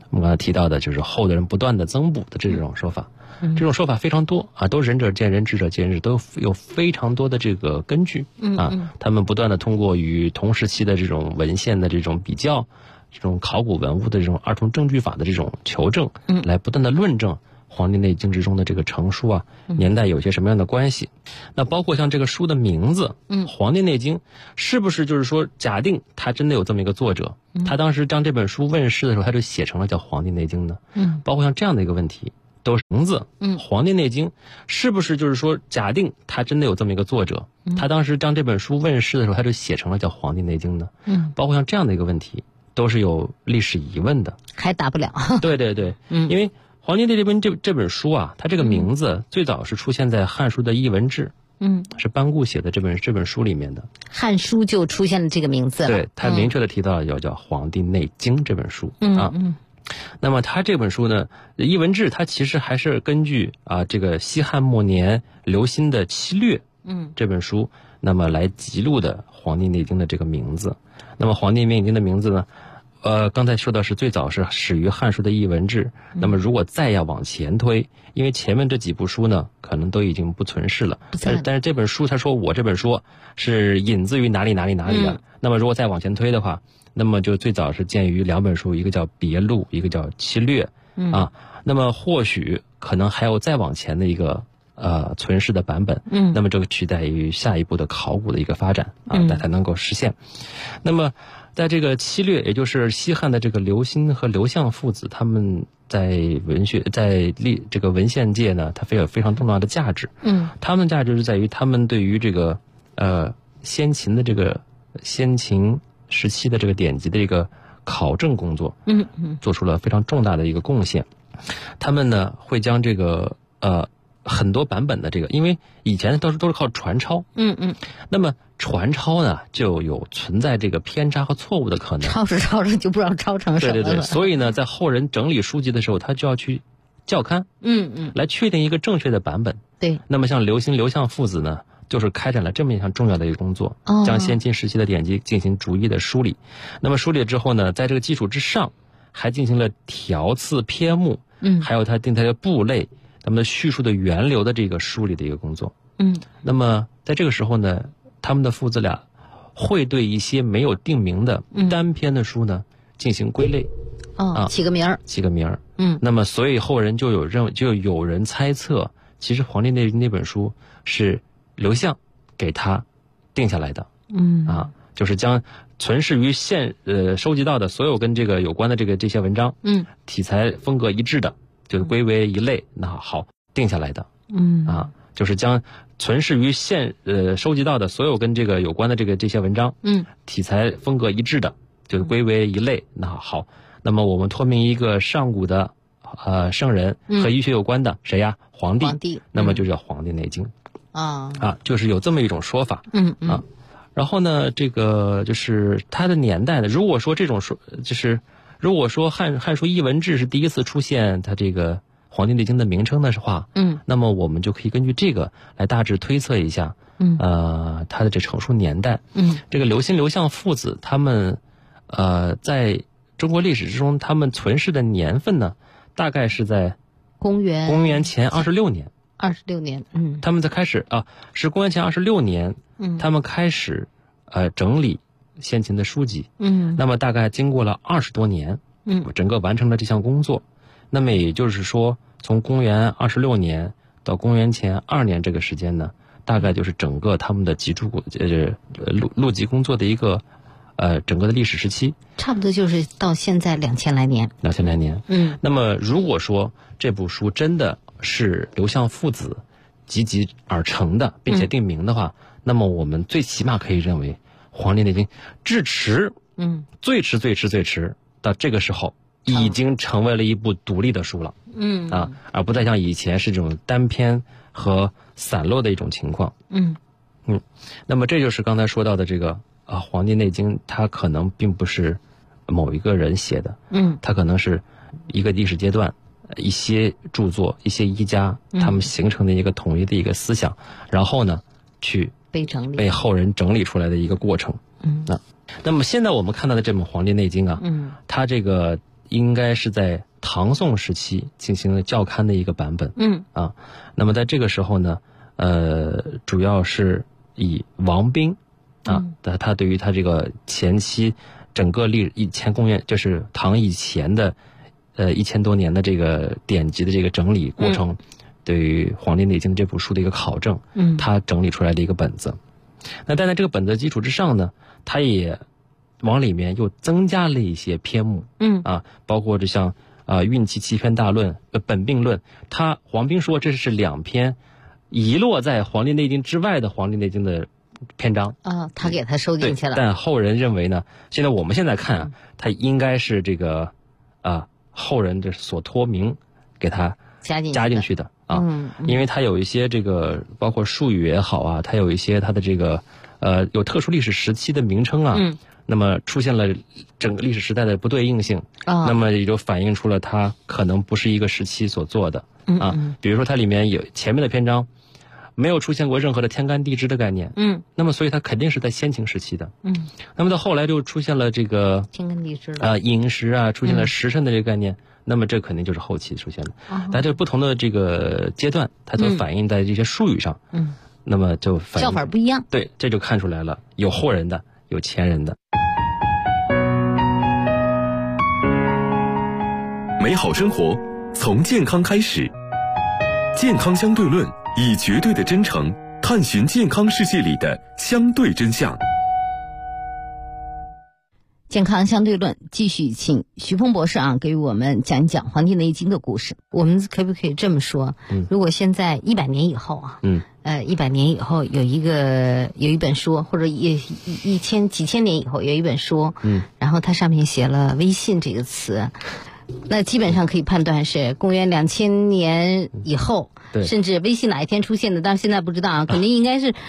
我们刚才提到的就是后人不断的增补的这种说法。这种说法非常多啊，都仁者见仁，智者见智，都有非常多的这个根据啊。他们不断的通过与同时期的这种文献的这种比较，这种考古文物的这种二重证据法的这种求证，来不断的论证《黄帝内经》之中的这个成书啊，年代有些什么样的关系。那包括像这个书的名字，《黄帝内经》，是不是就是说假定他真的有这么一个作者，他当时将这本书问世的时候，他就写成了叫《黄帝内经》呢？包括像这样的一个问题。都是名字，《黄帝内经》是不是就是说假定他真的有这么一个作者，他当时将这本书问世的时候，他就写成了叫《黄帝内经》呢？包括像这样的一个问题，都是有历史疑问的，
还答不了。
对对对，因为《黄帝内经》这本书啊，它这个名字最早是出现在《汉书》的艺文志，是班固写的这本书里面的，《
汉书》就出现了这个名字了。
对，他明确的提到了叫《黄帝内经》这本书啊。那么他这本书呢，《艺文志》它其实还是根据这个西汉末年刘歆的《七略》这本书，那么来记录的《黄帝内经》的这个名字。那么《黄帝内经》的名字呢，刚才说的是最早是始于《汉书》的《艺文志》，那么如果再要往前推，因为前面这几部书呢，可能都已经不存世了，但是这本书他说我这本书是引自于哪里啊？那么如果再往前推的话，那么就最早是见于2本书，一个叫《别录》，一个叫《七略》啊。那么或许可能还有再往前的一个存世的版本，那么这个取代于下一步的考古的一个发展啊，才能够实现。那么在这个《七略》，也就是西汉的这个刘歆和刘向父子，他们在这个文献界呢，它有非常重要的价值。他们的价值是在于他们对于这个先秦时期的这个典籍的一个考证工作，做出了非常重大的一个贡献。他们呢会将这个很多版本的这个，因为以前都是靠传抄，那么传抄呢就有存在这个偏差和错误的可能，
抄着就不知道抄成什么了。
对，所以呢，在后人整理书籍的时候，他就要去校勘，来确定一个正确的版本。
对，
那么像刘歆、刘向父子呢，就是开展了这么一项重要的一个工作，将先秦时期的典籍进行逐一的梳理。那么梳理之后呢，在这个基础之上，还进行了条次篇目，还有他定它的部类，他们的叙述的源流的这个梳理的一个工作。那么在这个时候呢，他们的父子俩会对一些没有定名的单篇的书呢进行归类，
起个名儿。
那么所以后人就有人猜测，其实《黄帝内经》那本书是刘向给他定下来的，就是将存世于现收集到的所有跟这个有关的这些文章，题材风格一致的，就是归为一类，那好定下来的，就是将存世于现收集到的所有跟这个有关的这些文章，题材风格一致的，就是归为一类，那好，那么我们托名一个上古的圣人和医学有关的，谁呀？黄帝，那么就叫《黄帝内经》。就是有这么一种说法，然后呢，这个就是它的年代呢，如果说汉书艺文志是第一次出现它这个《黄帝内经》的名称的话，那么我们就可以根据这个来大致推测一下，它的这成书年代。这个刘歆、刘向父子他们在中国历史之中，他们存世的年份呢，大概是在公元前26年。
26年，
他们开始是公元前26年，他们开始整理先秦的书籍，那么大概经过了20多年，整个完成了这项工作。那么也就是说，从公元26年到公元前2年这个时间呢，大概就是整个他们的录集工作的一个整个的历史时期，
差不多就是到现在2000来年。
那么如果说这部书真的是刘向父子集而成的，并且定名的话，那么我们最起码可以认为《黄帝内经》至迟，最迟到这个时候已经成为了一部独立的书了，而不再像以前是这种单篇和散落的一种情况。那么这就是刚才说到的这个《黄帝内经》，它可能并不是某一个人写的，它可能是一个历史阶段，一些著作、一些医家，他们形成的一个统一的一个思想，然后呢，去被后人整理出来的一个过程。那么现在我们看到的这本《黄帝内经》它这个应该是在唐宋时期进行了校勘的一个版本。那么在这个时候呢，主要是以王彬他对于他这个前期整个前公元就是唐以前的1000多年的这个典籍的这个整理过程，对于《黄帝内经》这部书的一个考证，他整理出来的一个本子。那但在这个本子基础之上呢，他也往里面又增加了一些篇目，包括这像运气7篇大论、本病论，黄彬说这是2篇遗落在《黄帝内经》之外的《黄帝内经》的篇章
他给他收进去了。
但后人认为呢，我们现在看他应该是这个后人这所托名给他加进去的因为他有一些这个包括术语也好他有一些他的这个有特殊历史时期的名称那么出现了整个历史时代的不对应性那么也就反映出了它可能不是一个时期所做的比如说它里面有前面的篇章没有出现过任何的天干地支的概念那么所以它肯定是在先秦时期的那么到后来就出现了这个
天干地支
饮食出现了时辰的这个概念那么这肯定就是后期出现的但这不同的这个阶段它所反映在这些术语上那么就反映
叫法不一样
对这就看出来了有后人的有前人的
美好生活从健康开始，健康相对论以绝对的真诚探寻健康世界里的相对真相。
健康相对论继续请徐峰博士给我们讲一讲《黄帝内经》的故事。我们可不可以这么说？如果现在100年以后100年以后有一本书，或者几千年以后有一本书，然后它上面写了微信这个词。那基本上可以判断是公元2000年以后，甚至微信哪一天出现的，但是现在不知道肯定应该是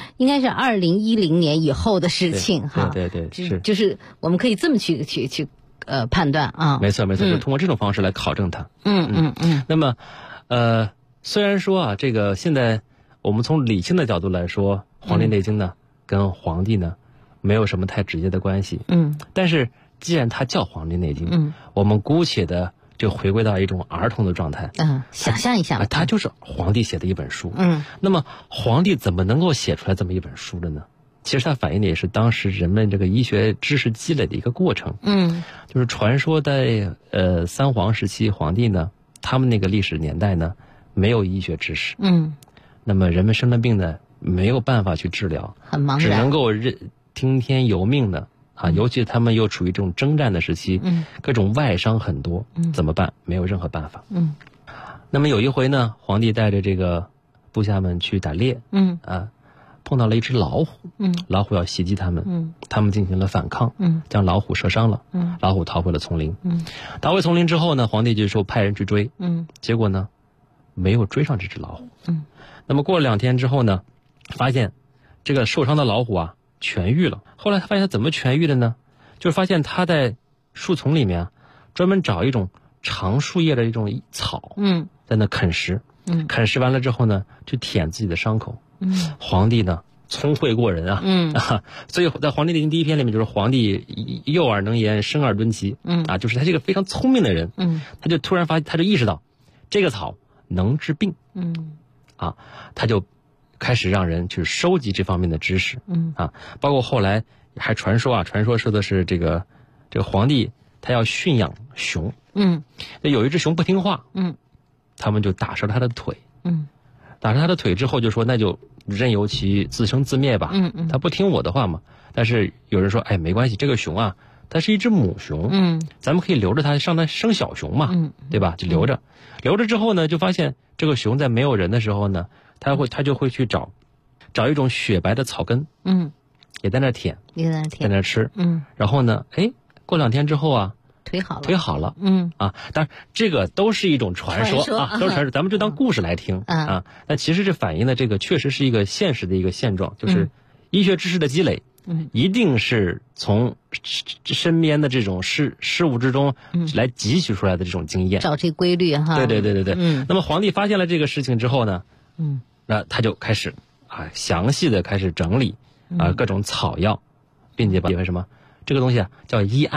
2010年以后的事情
对
就是我们可以这么去判断
没错，就通过这种方式来考证它。那么虽然说这个现在我们从理性的角度来说，《黄帝内经》呢跟皇帝呢没有什么太直接的关系。但是既然它叫《黄帝内经》，我们姑且的就回归到一种儿童的状态。
想象一下，
它就是皇帝写的一本书。那么皇帝怎么能够写出来这么一本书的呢？其实它反映的也是当时人们这个医学知识积累的一个过程。就是传说在三皇时期，皇帝呢，他们那个历史年代呢，没有医学知识。那么人们生了病呢，没有办法去治疗，
很茫然，
只能够听天由命的。尤其他们又处于这种征战的时期，各种外伤很多，怎么办？没有任何办法。那么有一回呢，皇帝带着这个部下们去打猎，碰到了一只老虎，老虎要袭击他们，他们进行了反抗，将老虎射伤了，老虎逃回了丛林，逃回丛林之后呢，皇帝就说派人去追，结果呢，没有追上这只老虎，那么过了2天之后呢，发现这个受伤的老虎痊愈了。后来他发现他怎么痊愈的呢？就是发现他在树丛里面专门找一种长树叶的一种草，在那啃食，啃食完了之后呢，去舔自己的伤口。皇帝呢，聪慧过人所以在《黄帝内经》第1篇里面就是皇帝幼耳能言，生而敦其，就是他是一个非常聪明的人，他就突然他就意识到这个草能治病，他就开始让人去收集这方面的知识，包括后来还传说说的是这个皇帝他要驯养熊，有一只熊不听话，他们就打折了他的腿，打折他的腿之后就说那就任由其自生自灭吧，他不听我的话嘛。但是有人说没关系，这个熊它是一只母熊，咱们可以留着它让它生小熊嘛，对吧？就留着之后呢，就发现这个熊在没有人的时候呢，他就会去找一种雪白的草根，也在那舔，在那吃，然后呢，过2天之后腿好了，当然这个都是一种传说都是传说，咱们就当故事来听那其实这反映的这个确实是一个现实的一个现状，就是医学知识的积累，一定是从身边的这种事物之中来汲取出来的这种经验，
找这规律
对。那么皇帝发现了这个事情之后呢，那他就开始详细的开始整理各种草药，并且把什么这个东西叫医案，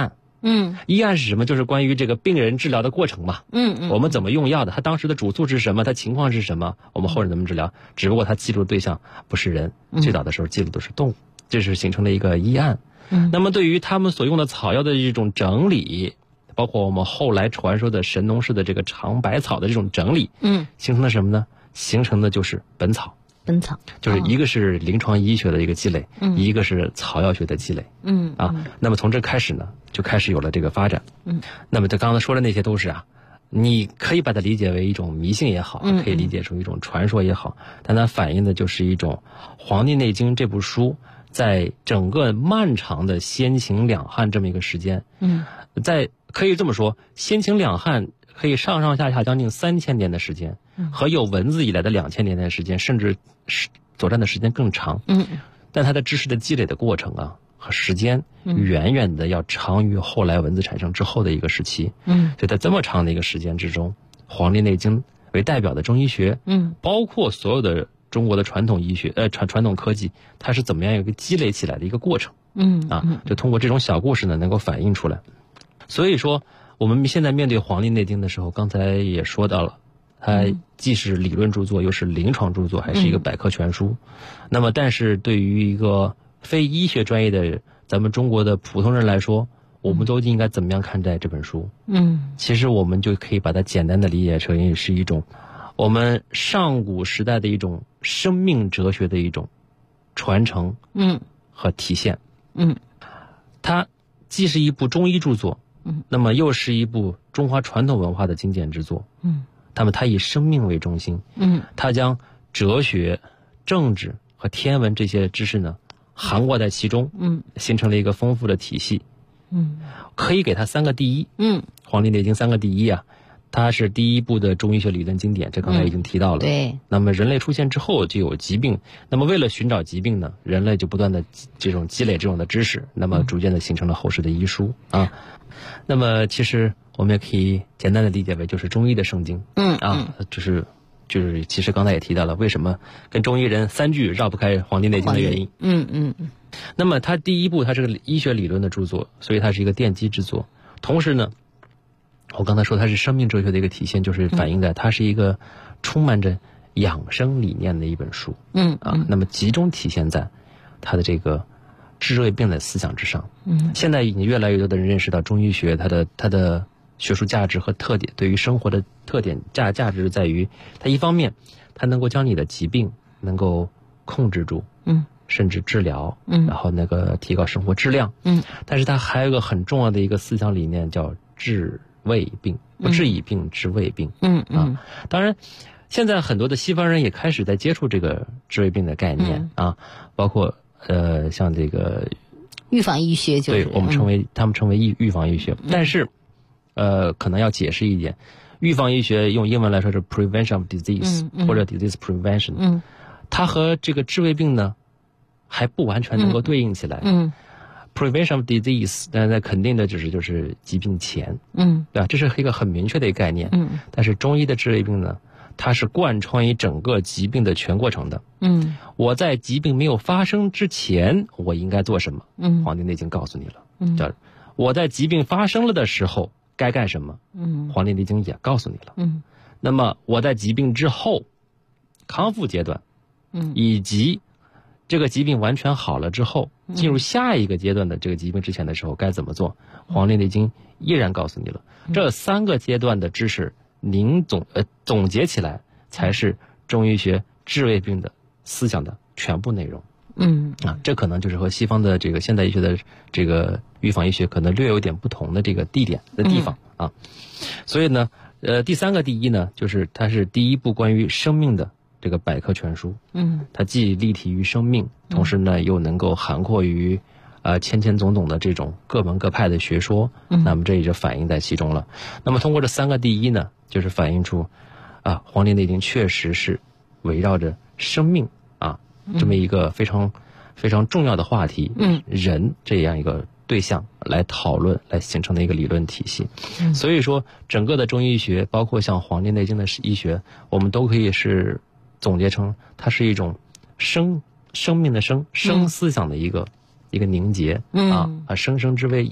医案是什么？就是关于这个病人治疗的过程嘛。我们怎么用药的？他当时的主诉是什么？他情况是什么？我们后人怎么治疗？只不过他记录的对象不是人，最早的时候记录的是动物，这是形成了一个医案。那么对于他们所用的草药的一种整理，包括我们后来传说的神农氏的这个尝百草的这种整理，形成了什么呢？形成的就是本草。就是一个是临床医学的一个积累，一个是草药学的积累。那么从这开始呢，就开始有了这个发展。那么他刚才说的那些都是你可以把它理解为一种迷信也好，可以理解成一种传说也好，但它反映的就是一种《黄帝内经》这部书在整个漫长的先秦两汉这么一个时间，可以这么说，先秦两汉可以上上下下将近3000年的时间，和有文字以来的2000年的时间，甚至所占的时间更长。但它的知识的积累的过程和时间远远的要长于后来文字产生之后的一个时期。所以在这么长的一个时间之中，《黄帝内经》为代表的中医学，包括所有的中国的传统医学、传统科技，它是怎么样一个积累起来的一个过程。就通过这种小故事呢，能够反映出来。所以说，我们现在面对《黄帝内经》的时候，刚才也说到了，它既是理论著作，又是临床著作，还是一个百科全书。那么，但是对于一个非医学专业的咱们中国的普通人来说，我们都应该怎么样看待这本书？其实我们就可以把它简单的理解成是一种我们上古时代的一种生命哲学的一种传承，和体现。它既是一部中医著作，那么又是一部中华传统文化的经典之作。那么它以生命为中心，它将哲学、政治和天文这些知识呢涵盖在其中，形成了一个丰富的体系。可以给它3个第一。黄帝内经3个第一它是第一部的中医学理论经典，这刚才已经提到了。
对。
那么人类出现之后就有疾病，那么为了寻找疾病呢，人类就不断的这种积累这种的知识，那么逐渐的形成了后世的医书那么其实我们也可以简单的理解为就是中医的圣经。就是其实刚才也提到了为什么跟中医人3句绕不开《黄帝内经》的原因。那么它第一部它是个医学理论的著作，所以它是一个奠基之作。同时呢，我刚才说它是生命哲学的一个体现，就是反映在它是一个充满着养生理念的一本书。那么集中体现在它的这个治胃病的思想之上。现在已经越来越多的人认识到中医学它的学术价值和特点，对于生活的特点价值在于它一方面它能够将你的疾病能够控制住，甚至治疗，然后提高生活质量。但是它还有一个很重要的一个思想理念叫治胃病，不治已病，治胃病。当然现在很多的西方人也开始在接触这个治胃病的概念包括像这个
预防医学，
对我们他们称为预防医学。但是可能要解释一点，预防医学用英文来说是 prevention of disease，或者 disease prevention。它和这个治胃病呢还不完全能够对应起来。prevention of disease， 但是肯定的就是疾病前，对吧？这是一个很明确的一个概念。但是中医的治胃病呢，它是贯穿于整个疾病的全过程的。我在疾病没有发生之前，我应该做什么？黄帝内经告诉你了。叫我在疾病发生了的时候该干什么？黄帝内经也告诉你了。那么我在疾病之后，康复阶段，以及这个疾病完全好了之后，进入下一个阶段的这个疾病之前的时候该怎么做？黄帝内经依然告诉你了。这3个阶段的知识总结起来，才是中医学治胃病的思想的全部内容。这可能就是和西方的这个现代医学的这个预防医学可能略有点不同的这个地方所以呢，第3个第一呢，就是它是第一部关于生命的这个百科全书。它既立体于生命，同时呢又能够涵括于千种的这种各门各派的学说。那么这也就反映在其中了。那么通过这3个第一呢，就是反映出《黄帝内经》确实是围绕着生命这么一个非常非常重要的话题，人这样一个对象来讨论，来形成的一个理论体系。所以说整个的中医学，包括像《黄帝内经》的医学，我们都可以是总结成它是一种生命的生思想的一个凝结。生生之谓义，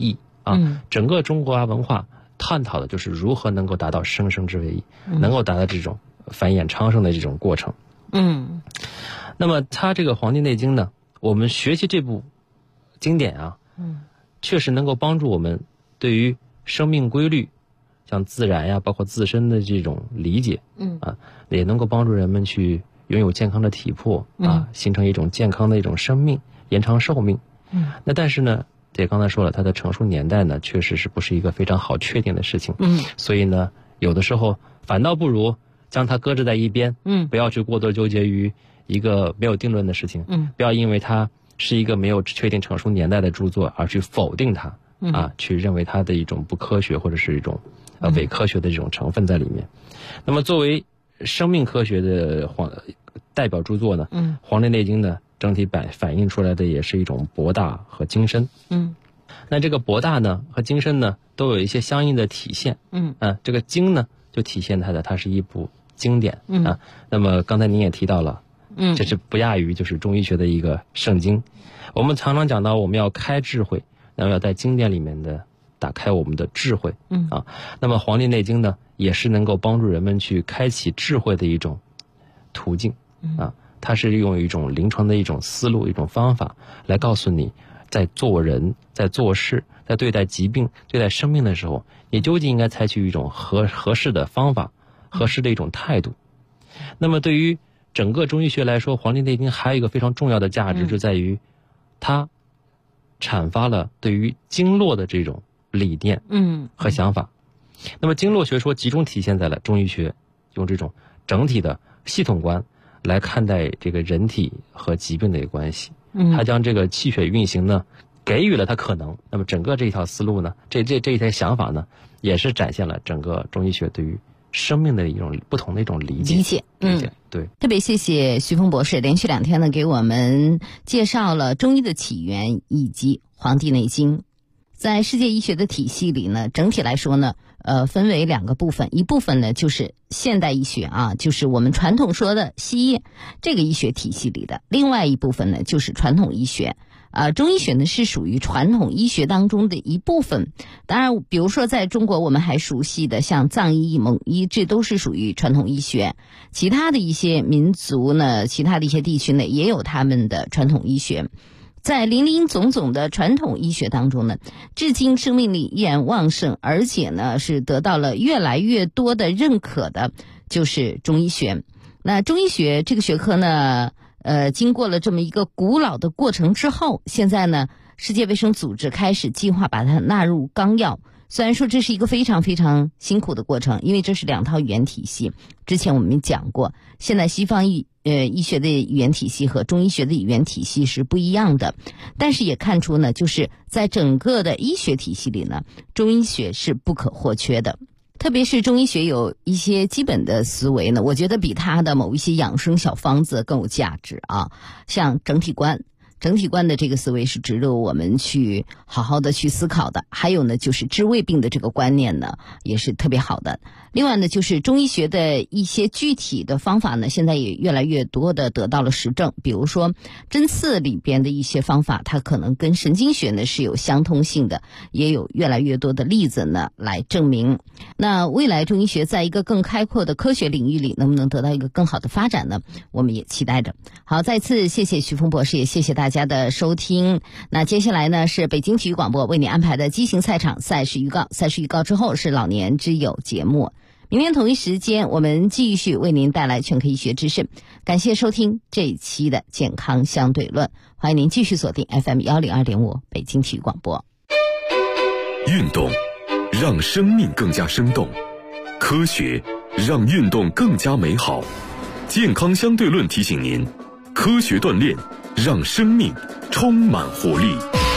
整个中国文化探讨的就是如何能够达到生生之为一，能够达到这种繁衍昌盛的这种过程。那么它这个《黄帝内经》呢，我们学习这部经典啊，确实能够帮助我们对于生命规律，像自然呀，包括自身的这种理解，也能够帮助人们去拥有健康的体魄形成一种健康的一种生命，延长寿命。那但是呢，也刚才说了，它的成熟年代呢，确实是不是一个非常好确定的事情。所以呢，有的时候反倒不如将它搁置在一边，不要去过多纠结于一个没有定论的事情，不要因为它是一个没有确定成熟年代的著作而去否定它，去认为它的一种不科学或者是一种伪科学的这种成分在里面。那么作为生命科学的代表著作呢，《黄帝内经》呢，整体反映出来的也是一种博大和精深。那这个博大呢和精深呢，都有一些相应的体现。这个精呢，就体现它是一部经典那么刚才您也提到了，这是不亚于就是中医学的一个圣经。我们常常讲到我们要开智慧，那么要在经典里面的打开我们的智慧。那么《黄帝内经》呢，也是能够帮助人们去开启智慧的一种途径它是用一种临床的一种思路、一种方法来告诉你，在做人、在做事、在对待疾病、对待生命的时候，你究竟应该采取一种合适的方法、合适的一种态度。那么对于整个中医学来说，《黄帝内经》还有一个非常重要的价值，就在于它阐发了对于经络的这种理念和想法。那么经络学说集中体现在了中医学用这种整体的系统观来看待这个人体和疾病的一个关系。它将这个气血运行呢给予了它可能。那么整个这一套思路呢，这一套想法呢，也是展现了整个中医学对于生命的一种不同的一种理解。对。
特别谢谢徐峰博士连续2天呢给我们介绍了中医的起源以及《黄帝内经》。在世界医学的体系里呢，整体来说呢，分为2个部分，一部分呢就是现代医学就是我们传统说的西医这个医学体系里的，另外一部分呢就是传统医学。中医学呢是属于传统医学当中的一部分。当然，比如说在中国我们还熟悉的像藏医、蒙医，这都是属于传统医学。其他的一些民族呢，其他的一些地区呢，也有他们的传统医学。在林林总总的传统医学当中呢，至今生命力依然旺盛，而且呢是得到了越来越多的认可的，就是中医学。那中医学这个学科呢，经过了这么一个古老的过程之后，现在呢，世界卫生组织开始计划把它纳入纲要。虽然说这是一个非常非常辛苦的过程，因为这是2套语言体系。之前我们讲过，现在西方医学的语言体系和中医学的语言体系是不一样的，但是也看出呢，就是在整个的医学体系里呢，中医学是不可或缺的。特别是中医学有一些基本的思维呢，我觉得比它的某一些养生小方子更有价值像整体观的这个思维是值得我们去好好的去思考的。还有呢，就是治未病的这个观念呢，也是特别好的。另外呢，就是中医学的一些具体的方法呢，现在也越来越多的得到了实证。比如说针刺里边的一些方法，它可能跟神经学呢是有相通性的，也有越来越多的例子呢来证明。那未来中医学在一个更开阔的科学领域里能不能得到一个更好的发展呢？我们也期待着。好，再次谢谢徐峰博士，也谢谢大家的收听。那接下来呢是北京体育广播为您安排的激情赛场赛事预告，赛事预告之后是老年之友节目。明天同一时间我们继续为您带来全科医学知识。感谢收听这一期的健康相对论，欢迎您继续锁定 FM 102.5北京体育广播。
运动让生命更加生动，科学让运动更加美好。健康相对论提醒您，科学锻炼让生命充满活力。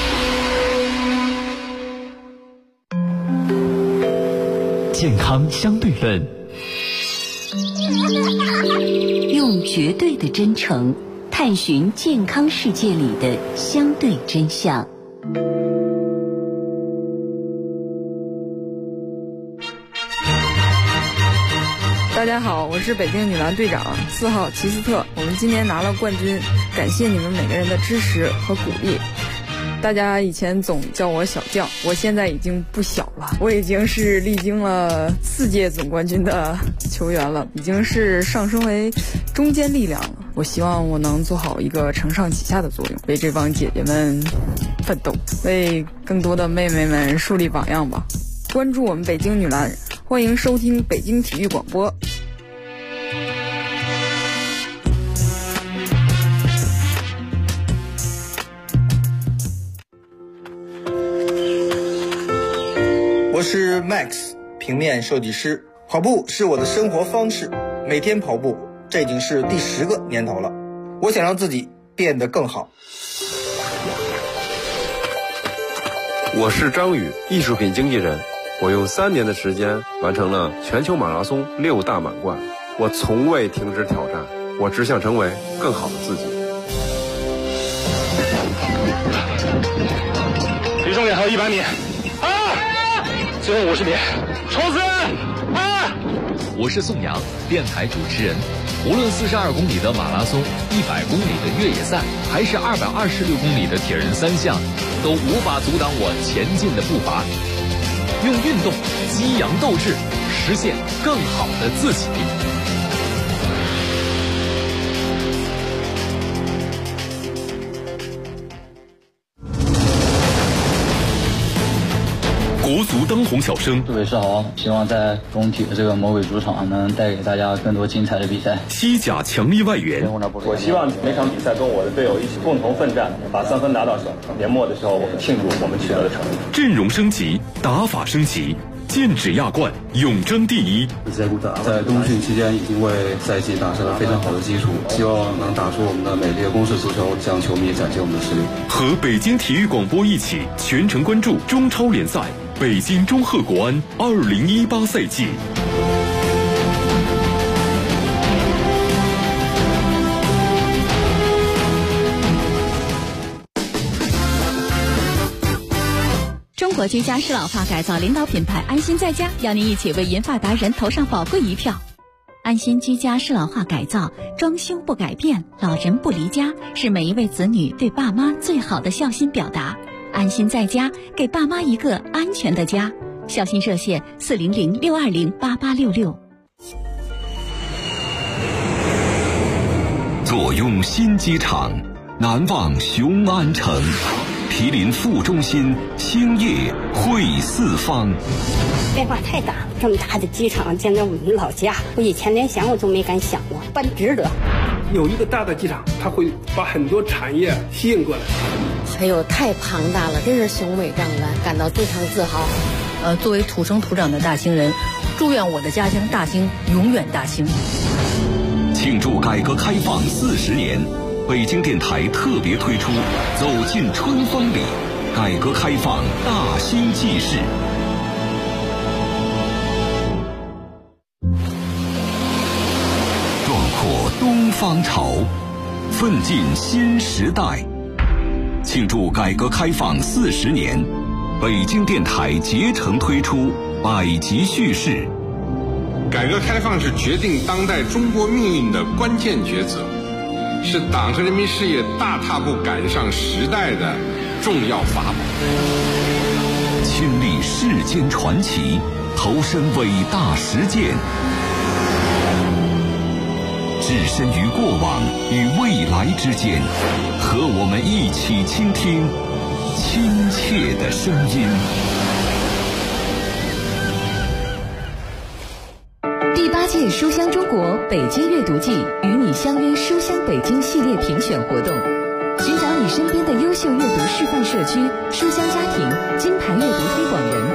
健康相对论，
用绝对的真诚探寻健康世界里的相对真相。
大家好，我是北京女篮队长4号齐斯特，我们今年拿了冠军，感谢你们每个人的支持和鼓励。 大家以前总叫我小将，我现在已经不小了，我已经是历经了4届总冠军的球员了，已经是上升为中坚力量了。我希望我能做好一个承上启下的作用，为这帮姐姐们奋斗，为更多的妹妹们树立榜样吧。关注我们北京女篮，欢迎收听北京体育广播。
我是 Max， 平面设计师。跑步是我的生活方式，每天跑步，这已经是第10个年头了。我想让自己变得更好。
我是张宇，艺术品经纪人。我用3年的时间完成了全球马拉松6大满贯。我从未停止挑战，我只想成为更好的自己。
离终点还有100米。最后50米，冲刺！
我是宋阳，电台主持人。无论42公里的马拉松、100公里的越野赛，还是226公里的铁人3项，都无法阻挡我前进的步伐。用运动激扬斗志，实现更好的自己。
国足当红小生，
杜伟是好，希望在工体的这个魔鬼主场能带给大家更多精彩的比赛。
西甲强力外援，
我希望每场比赛跟我的队友一起共同奋战，把3分拿到手。年末的时候，我们庆祝我们取得的成绩。
阵容升级，打法升级，剑指亚冠，永争第一。
在冬训期间已经为赛季打下了非常好的基础，希望能打出我们的美丽的攻势足球，向球迷展现我们的实力。
和北京体育广播一起全程关注中超联赛。北京中赫国安2018赛季。
中国居家适老化改造领导品牌安心在家，邀您一起为银发达人投上宝贵一票。安心居家适老化改造，装修不改变，老人不离家，是每一位子女对爸妈最好的孝心表达。安心在家，给爸妈一个安全的家。孝心热线400-620-8866。
坐拥新机场，难忘雄安城。毗邻副中心，兴业汇四方。
变化太大了，这么大的机场建在我们老家，我以前连想我都没敢想过，办值得。
有一个大的机场，它会把很多产业吸引过来。
哎呦，太庞大了，真是雄伟壮观，感到非常自豪。
作为土生土长的大兴人，祝愿我的家乡大兴永远大兴。
庆祝改革开放40年，北京电台特别推出《走进春风里》，改革开放大兴纪事。壮阔东方潮，奋进新时代。庆祝改革开放40年，北京电台竭诚推出百集叙事。
改革开放是决定当代中国命运的关键抉择，是党和人民事业大踏步赶上时代的重要法宝。
亲历世间传奇，投身伟大实践，置身于过往与未来之间，和我们一起倾听亲切的声音。
第8届书香中国北京阅读季与你相约书香北京系列评选活动，寻找你身边的优秀阅读示范社区、书香家庭、金牌阅读推广人。